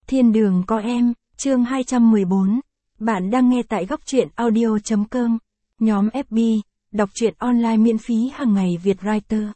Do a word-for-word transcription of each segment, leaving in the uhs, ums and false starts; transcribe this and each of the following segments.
Thiên đường có em, chương hai trăm mười bốn. Bạn đang nghe tại góc truyện audio chấm com. Nhóm ép bê, đọc truyện online miễn phí hàng ngày Việt Writer.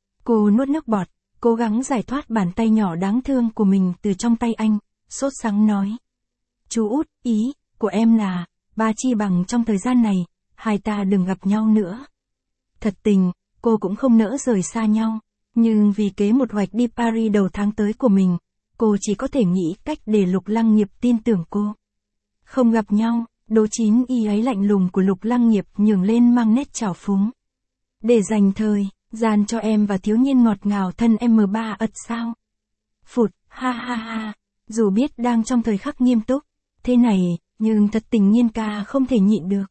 Cô nuốt nước bọt, cố gắng giải thoát bàn tay nhỏ đáng thương của mình từ trong tay anh, sốt sắng nói. Chú út, ý của em là, ba chi bằng trong thời gian này, hai ta đừng gặp nhau nữa. Thật tình, cô cũng không nỡ rời xa nhau, nhưng vì kế một hoạch đi Paris đầu tháng tới của mình, cô chỉ có thể nghĩ cách để Lục Lăng Nghiệp tin tưởng cô. Không gặp nhau, đố chín y ấy lạnh lùng của Lục Lăng Nghiệp nhường lên mang nét trào phúng. Để dành thời gian cho em và thiếu niên ngọt ngào thân em ba ật sao? Phụt, ha ha ha, dù biết đang trong thời khắc nghiêm túc, thế này, nhưng thật tình Nhiên ca không thể nhịn được.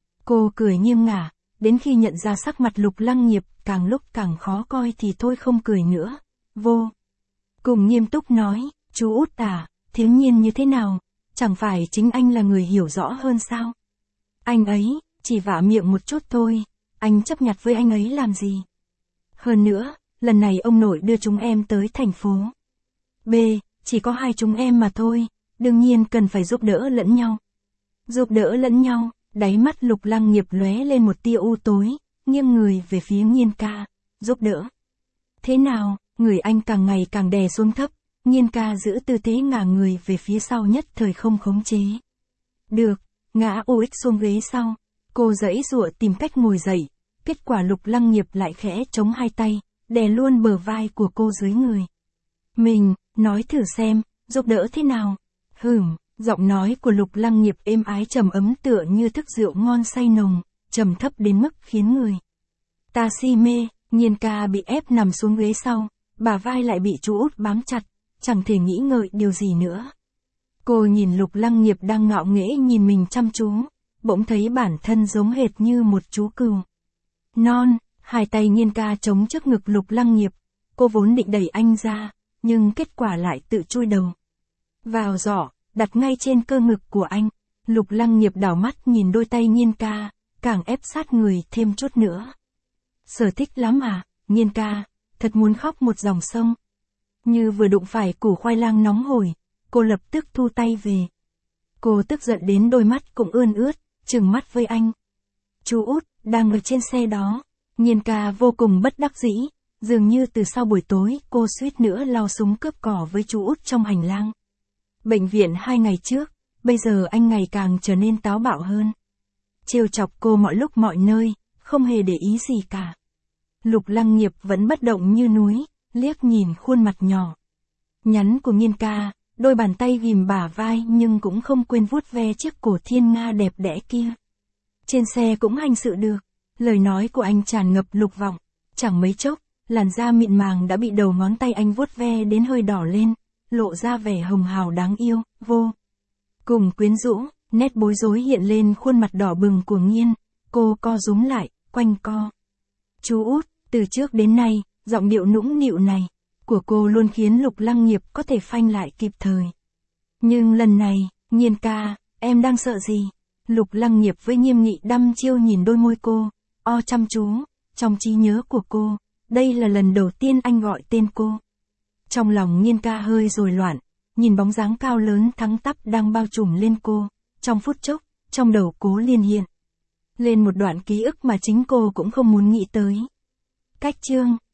Cô cười nghiêng ngả, đến khi nhận ra sắc mặt Lục Lăng Nghiệp càng lúc càng khó coi thì thôi không cười nữa, vô cùng nghiêm túc nói, chú út à, thiếu nhiên như thế nào, chẳng phải chính anh là người hiểu rõ hơn sao? Anh ấy, chỉ vả miệng một chút thôi, anh chấp nhặt với anh ấy làm gì? Hơn nữa, lần này ông nội đưa chúng em tới thành phố B, chỉ có hai chúng em mà thôi, đương nhiên cần phải giúp đỡ lẫn nhau. Giúp đỡ lẫn nhau, đáy mắt Lục Lăng Nghiệp lóe lên một tia u tối, nghiêng người về phía Nhiên ca, giúp đỡ. Thế nào, người anh càng ngày càng đè xuống thấp, Nhiên ca giữ tư thế ngả người về phía sau nhất thời không khống chế. Được, ngã ô ích xuống ghế sau, cô giãy giụa tìm cách ngồi dậy, kết quả Lục Lăng Nghiệp lại khẽ chống hai tay, đè luôn bờ vai của cô dưới người. Mình, nói thử xem, giúp đỡ thế nào? Hửm, giọng nói của Lục Lăng Nghiệp êm ái trầm ấm tựa như thức rượu ngon say nồng, trầm thấp đến mức khiến người ta si mê. Nhiên ca bị ép nằm xuống ghế sau, bả vai lại bị chú út bám chặt, chẳng thể nghĩ ngợi điều gì nữa. Cô nhìn Lục Lăng Nghiệp đang ngạo nghễ nhìn mình chăm chú, bỗng thấy bản thân giống hệt như một chú cừu non, hai tay Nhiên ca chống trước ngực Lục Lăng Nghiệp, cô vốn định đẩy anh ra, nhưng kết quả lại tự chui đầu vào giỏ, đặt ngay trên cơ ngực của anh. Lục Lăng Nghiệp đảo mắt nhìn đôi tay Nhiên ca, càng ép sát người thêm chút nữa. Sở thích lắm à, Nhiên ca, thật muốn khóc một dòng sông. Như vừa đụng phải củ khoai lang nóng hổi, cô lập tức thu tay về. Cô tức giận đến đôi mắt cũng ươn ướt, trừng mắt với anh. Chú út, đang ở trên xe đó. Nhiên ca vô cùng bất đắc dĩ, dường như từ sau buổi tối cô suýt nữa lao súng cướp cỏ với chú út trong hành lang bệnh viện hai ngày trước, bây giờ anh ngày càng trở nên táo bạo hơn. Trêu chọc cô mọi lúc mọi nơi, không hề để ý gì cả. Lục Lăng Nghiệp vẫn bất động như núi, liếc nhìn khuôn mặt nhỏ nhắn của Nhiên ca, đôi bàn tay ghìm bả vai nhưng cũng không quên vuốt ve chiếc cổ thiên nga đẹp đẽ kia. Trên xe cũng hành sự được, lời nói của anh tràn ngập lục vọng, chẳng mấy chốc, làn da mịn màng đã bị đầu ngón tay anh vuốt ve đến hơi đỏ lên, lộ ra vẻ hồng hào đáng yêu, vô cùng quyến rũ, nét bối rối hiện lên khuôn mặt đỏ bừng của Nhiên, cô co rúm lại, quanh co. Chú út, từ trước đến nay, giọng điệu nũng nịu này của cô luôn khiến Lục Lăng Nghiệp có thể phanh lại kịp thời. Nhưng lần này, Nhiên ca, em đang sợ gì? Lục Lăng Nghiệp với nghiêm nghị đăm chiêu nhìn đôi môi cô, o chăm chú, trong trí nhớ của cô, đây là lần đầu tiên anh gọi tên cô. Trong lòng Nhiên ca hơi rối loạn, nhìn bóng dáng cao lớn thắng tắp đang bao trùm lên cô, trong phút chốc, trong đầu Cố Liên hiện lên một đoạn ký ức mà chính cô cũng không muốn nghĩ tới. Cách chương